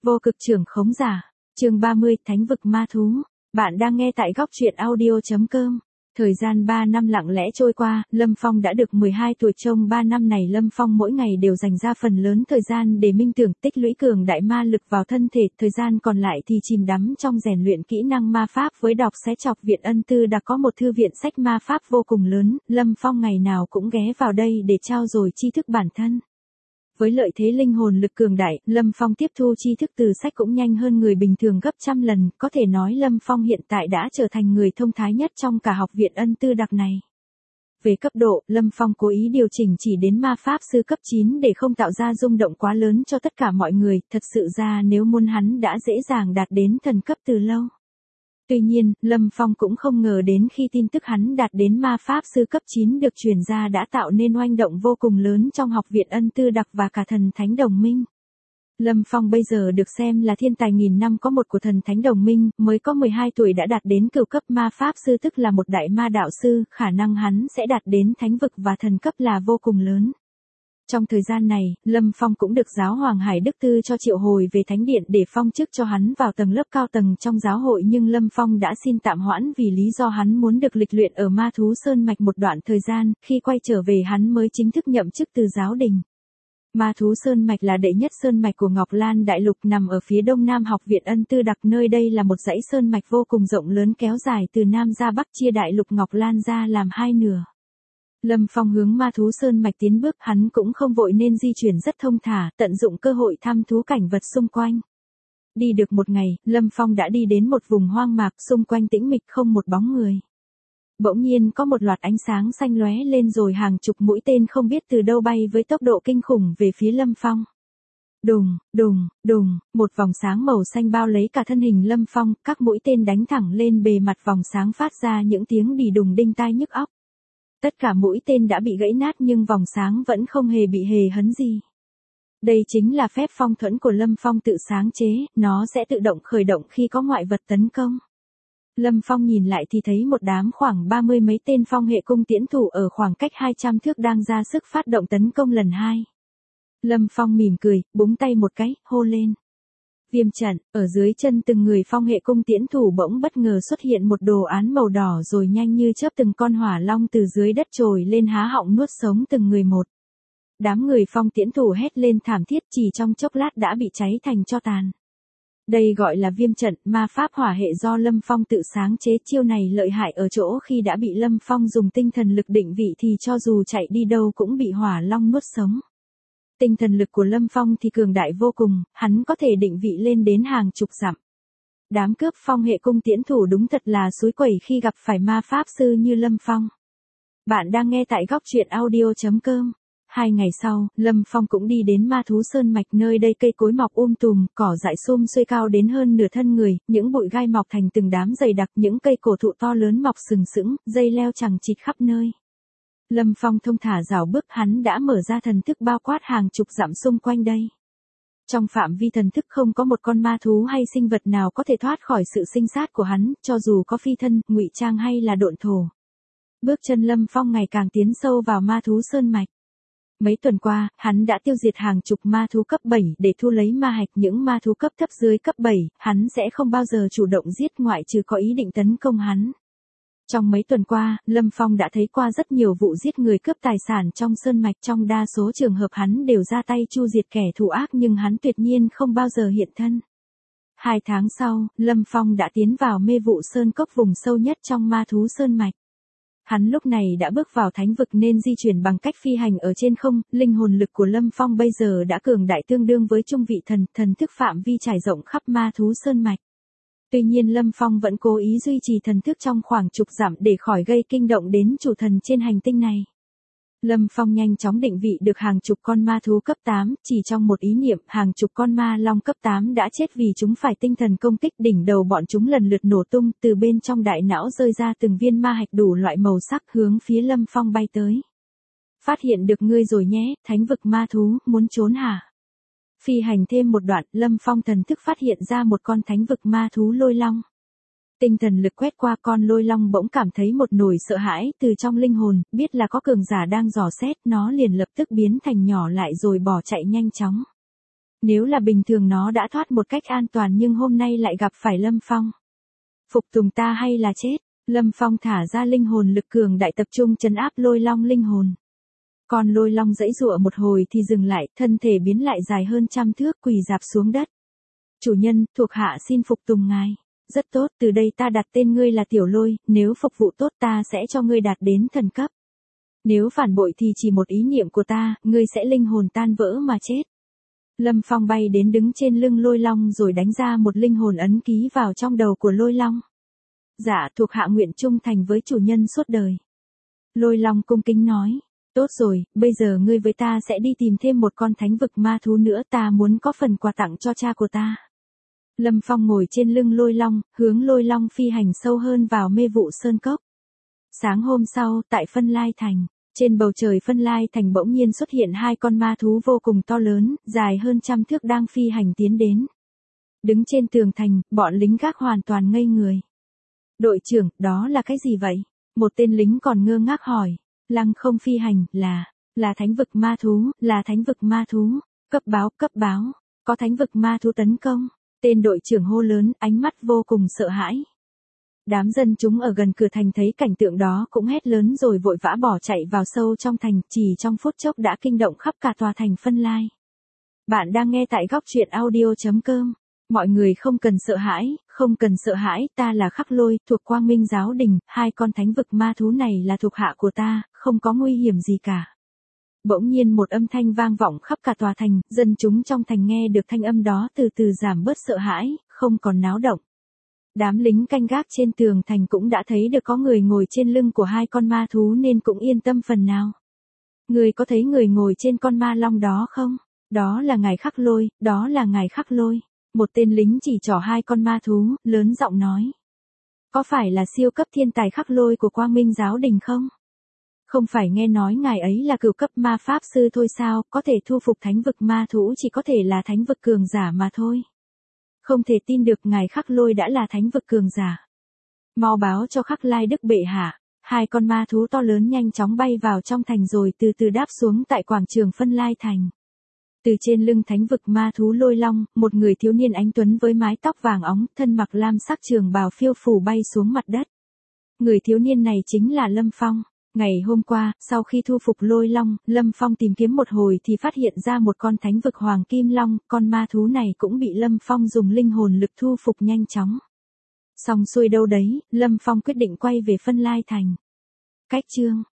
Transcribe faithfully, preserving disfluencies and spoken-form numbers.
Vô cực trưởng khống giả. Chương ba mươi, Thánh vực ma thú. Bạn đang nghe tại góc truyện audio chấm com. Thời gian ba năm lặng lẽ trôi qua, Lâm Phong đã được mười hai tuổi. Trong ba năm này Lâm Phong mỗi ngày đều dành ra phần lớn thời gian để minh tưởng, tích lũy cường đại ma lực vào thân thể, thời gian còn lại thì chìm đắm trong rèn luyện kỹ năng ma pháp với đọc xé chọc viện ân tư đã có một thư viện sách ma pháp vô cùng lớn, Lâm Phong ngày nào cũng ghé vào đây để trao dồi tri thức bản thân. Với lợi thế linh hồn lực cường đại, Lâm Phong tiếp thu tri thức từ sách cũng nhanh hơn người bình thường gấp trăm lần, có thể nói Lâm Phong hiện tại đã trở thành người thông thái nhất trong cả học viện ân tư đặc này. Về cấp độ, Lâm Phong cố ý điều chỉnh chỉ đến ma pháp sư cấp chín để không tạo ra rung động quá lớn cho tất cả mọi người, thật sự ra nếu muốn hắn đã dễ dàng đạt đến thần cấp từ lâu. Tuy nhiên, Lâm Phong cũng không ngờ đến khi tin tức hắn đạt đến ma pháp sư cấp chín được truyền ra đã tạo nên oanh động vô cùng lớn trong học viện ân tư đặc và cả thần thánh đồng minh. Lâm Phong bây giờ được xem là thiên tài nghìn năm có một của thần thánh đồng minh, mới có mười hai tuổi đã đạt đến cửu cấp ma pháp sư tức là một đại ma đạo sư, khả năng hắn sẽ đạt đến thánh vực và thần cấp là vô cùng lớn. Trong thời gian này, Lâm Phong cũng được giáo hoàng Hải Đức Tư cho triệu hồi về thánh điện để phong chức cho hắn vào tầng lớp cao tầng trong giáo hội, nhưng Lâm Phong đã xin tạm hoãn vì lý do hắn muốn được lịch luyện ở ma thú sơn mạch một đoạn thời gian, khi quay trở về hắn mới chính thức nhậm chức từ giáo đình. Ma thú sơn mạch là đệ nhất sơn mạch của Ngọc Lan Đại Lục, nằm ở phía đông nam học viện ân tư đặc, nơi đây là một dãy sơn mạch vô cùng rộng lớn kéo dài từ nam ra bắc chia Đại Lục Ngọc Lan ra làm hai nửa. Lâm Phong hướng ma thú sơn mạch tiến bước, hắn cũng không vội nên di chuyển rất thông thả, tận dụng cơ hội thăm thú cảnh vật xung quanh. Đi được một ngày, Lâm Phong đã đi đến một vùng hoang mạc, xung quanh tĩnh mịch không một bóng người. Bỗng nhiên có một loạt ánh sáng xanh lóe lên rồi hàng chục mũi tên không biết từ đâu bay với tốc độ kinh khủng về phía Lâm Phong. Đùng, đùng, đùng, một vòng sáng màu xanh bao lấy cả thân hình Lâm Phong, các mũi tên đánh thẳng lên bề mặt vòng sáng phát ra những tiếng đì đùng đinh tai nhức óc. Tất cả mũi tên đã bị gãy nát nhưng vòng sáng vẫn không hề bị hề hấn gì. Đây chính là phép phong thuẫn của Lâm Phong tự sáng chế, nó sẽ tự động khởi động khi có ngoại vật tấn công. Lâm Phong nhìn lại thì thấy một đám khoảng ba mươi mấy tên phong hệ cung tiễn thủ ở khoảng cách hai trăm thước đang ra sức phát động tấn công lần hai. Lâm Phong mỉm cười, búng tay một cái, hô lên. Viêm trận, ở dưới chân từng người phong hệ cung tiễn thủ bỗng bất ngờ xuất hiện một đồ án màu đỏ rồi nhanh như chớp từng con hỏa long từ dưới đất trồi lên há họng nuốt sống từng người một. Đám người phong tiễn thủ hét lên thảm thiết, chỉ trong chốc lát đã bị cháy thành tro tàn. Đây gọi là viêm trận, ma pháp hỏa hệ do Lâm Phong tự sáng chế, chiêu này lợi hại ở chỗ khi đã bị Lâm Phong dùng tinh thần lực định vị thì cho dù chạy đi đâu cũng bị hỏa long nuốt sống. Tinh thần lực của Lâm Phong thì cường đại vô cùng, hắn có thể định vị lên đến hàng chục dặm. Đám cướp phong hệ cung tiễn thủ đúng thật là suối quẩy khi gặp phải ma pháp sư như Lâm Phong. Bạn đang nghe tại góc truyện audio chấm com. Hai ngày sau, Lâm Phong cũng đi đến ma thú sơn mạch, nơi đây cây cối mọc um tùm, cỏ dại sum xuê cao đến hơn nửa thân người, những bụi gai mọc thành từng đám dày đặc, những cây cổ thụ to lớn mọc sừng sững, dây leo chằng chịt khắp nơi. Lâm Phong thông thả rảo bước, hắn đã mở ra thần thức bao quát hàng chục dặm xung quanh đây. Trong phạm vi thần thức không có một con ma thú hay sinh vật nào có thể thoát khỏi sự sinh sát của hắn, cho dù có phi thân, ngụy trang hay là độn thổ. Bước chân Lâm Phong ngày càng tiến sâu vào ma thú sơn mạch. Mấy tuần qua, hắn đã tiêu diệt hàng chục ma thú cấp bảy để thu lấy ma hạch, những ma thú cấp thấp dưới cấp bảy, hắn sẽ không bao giờ chủ động giết ngoại trừ có ý định tấn công hắn. Trong mấy tuần qua, Lâm Phong đã thấy qua rất nhiều vụ giết người cướp tài sản trong sơn mạch, trong đa số trường hợp hắn đều ra tay chu diệt kẻ thù ác nhưng hắn tuyệt nhiên không bao giờ hiện thân. Hai tháng sau, Lâm Phong đã tiến vào mê vụ sơn cốc, vùng sâu nhất trong ma thú sơn mạch. Hắn lúc này đã bước vào thánh vực nên di chuyển bằng cách phi hành ở trên không, linh hồn lực của Lâm Phong bây giờ đã cường đại tương đương với trung vị thần, thần thức phạm vi trải rộng khắp ma thú sơn mạch. Tuy nhiên Lâm Phong vẫn cố ý duy trì thần thức trong khoảng chục dặm để khỏi gây kinh động đến chủ thần trên hành tinh này. Lâm Phong nhanh chóng định vị được hàng chục con ma thú cấp tám, chỉ trong một ý niệm, hàng chục con ma long cấp tám đã chết vì chúng phải tinh thần công kích, đỉnh đầu bọn chúng lần lượt nổ tung, từ bên trong đại não rơi ra từng viên ma hạch đủ loại màu sắc hướng phía Lâm Phong bay tới. Phát hiện được ngươi rồi nhé, thánh vực ma thú, muốn trốn hả? Phi hành thêm một đoạn, Lâm Phong thần thức phát hiện ra một con thánh vực ma thú lôi long. Tinh thần lực quét qua con lôi long bỗng cảm thấy một nỗi sợ hãi từ trong linh hồn, biết là có cường giả đang dò xét, nó liền lập tức biến thành nhỏ lại rồi bỏ chạy nhanh chóng. Nếu là bình thường nó đã thoát một cách an toàn nhưng hôm nay lại gặp phải Lâm Phong. Phục tùng ta hay là chết? Lâm Phong thả ra linh hồn lực cường đại tập trung trấn áp lôi long linh hồn. Con lôi long giãy giụa một hồi thì dừng lại, thân thể biến lại dài hơn trăm thước quỳ rạp xuống đất. Chủ nhân, thuộc hạ xin phục tùng ngài. Rất tốt, từ đây ta đặt tên ngươi là Tiểu Lôi, nếu phục vụ tốt ta sẽ cho ngươi đạt đến thần cấp. Nếu phản bội thì chỉ một ý niệm của ta, ngươi sẽ linh hồn tan vỡ mà chết. Lâm Phong bay đến đứng trên lưng lôi long rồi đánh ra một linh hồn ấn ký vào trong đầu của lôi long. Dạ, thuộc hạ nguyện trung thành với chủ nhân suốt đời. Lôi long cung kính nói. Tốt rồi, bây giờ ngươi với ta sẽ đi tìm thêm một con thánh vực ma thú nữa, ta muốn có phần quà tặng cho cha của ta. Lâm Phong ngồi trên lưng lôi long, hướng lôi long phi hành sâu hơn vào mê vụ sơn cốc. Sáng hôm sau, tại Phân Lai Thành, trên bầu trời Phân Lai Thành bỗng nhiên xuất hiện hai con ma thú vô cùng to lớn, dài hơn trăm thước đang phi hành tiến đến. Đứng trên tường thành, bọn lính gác hoàn toàn ngây người. Đội trưởng, đó là cái gì vậy? Một tên lính còn ngơ ngác hỏi. Lăng không phi hành, là, là thánh vực ma thú, là thánh vực ma thú. Cấp báo, cấp báo, có thánh vực ma thú tấn công. Tên đội trưởng hô lớn, ánh mắt vô cùng sợ hãi. Đám dân chúng ở gần cửa thành thấy cảnh tượng đó cũng hét lớn rồi vội vã bỏ chạy vào sâu trong thành, chỉ trong phút chốc đã kinh động khắp cả tòa thành Phân Lai. Bạn đang nghe tại góc truyện audio chấm com. Mọi người không cần sợ hãi, không cần sợ hãi, ta là Khắc Lôi, thuộc Quang Minh Giáo Đình, hai con thánh vực ma thú này là thuộc hạ của ta, không có nguy hiểm gì cả. Bỗng nhiên một âm thanh vang vọng khắp cả tòa thành, dân chúng trong thành nghe được thanh âm đó từ từ giảm bớt sợ hãi, không còn náo động. Đám lính canh gác trên tường thành cũng đã thấy được có người ngồi trên lưng của hai con ma thú nên cũng yên tâm phần nào. Người có thấy người ngồi trên con ma long đó không? Đó là ngài Khắc Lôi, đó là ngài Khắc Lôi. Một tên lính chỉ trỏ hai con ma thú, lớn giọng nói. Có phải là siêu cấp thiên tài Khắc Lôi của Quang Minh Giáo Đình không? Không phải nghe nói ngài ấy là cửu cấp ma pháp sư thôi sao, có thể thu phục thánh vực ma thú chỉ có thể là thánh vực cường giả mà thôi. Không thể tin được ngài Khắc Lôi đã là thánh vực cường giả. Mau báo cho Khắc Lai Đức bệ hạ. Hai con ma thú to lớn nhanh chóng bay vào trong thành rồi từ từ đáp xuống tại quảng trường Phân Lai Thành. Từ trên lưng thánh vực ma thú lôi long, một người thiếu niên anh tuấn với mái tóc vàng óng, thân mặc lam sắc trường bào phiêu phù bay xuống mặt đất. Người thiếu niên này chính là Lâm Phong. Ngày hôm qua, sau khi thu phục lôi long, Lâm Phong tìm kiếm một hồi thì phát hiện ra một con thánh vực hoàng kim long, con ma thú này cũng bị Lâm Phong dùng linh hồn lực thu phục nhanh chóng. Xong xuôi đâu đấy, Lâm Phong quyết định quay về Phân Lai Thành. Cách chương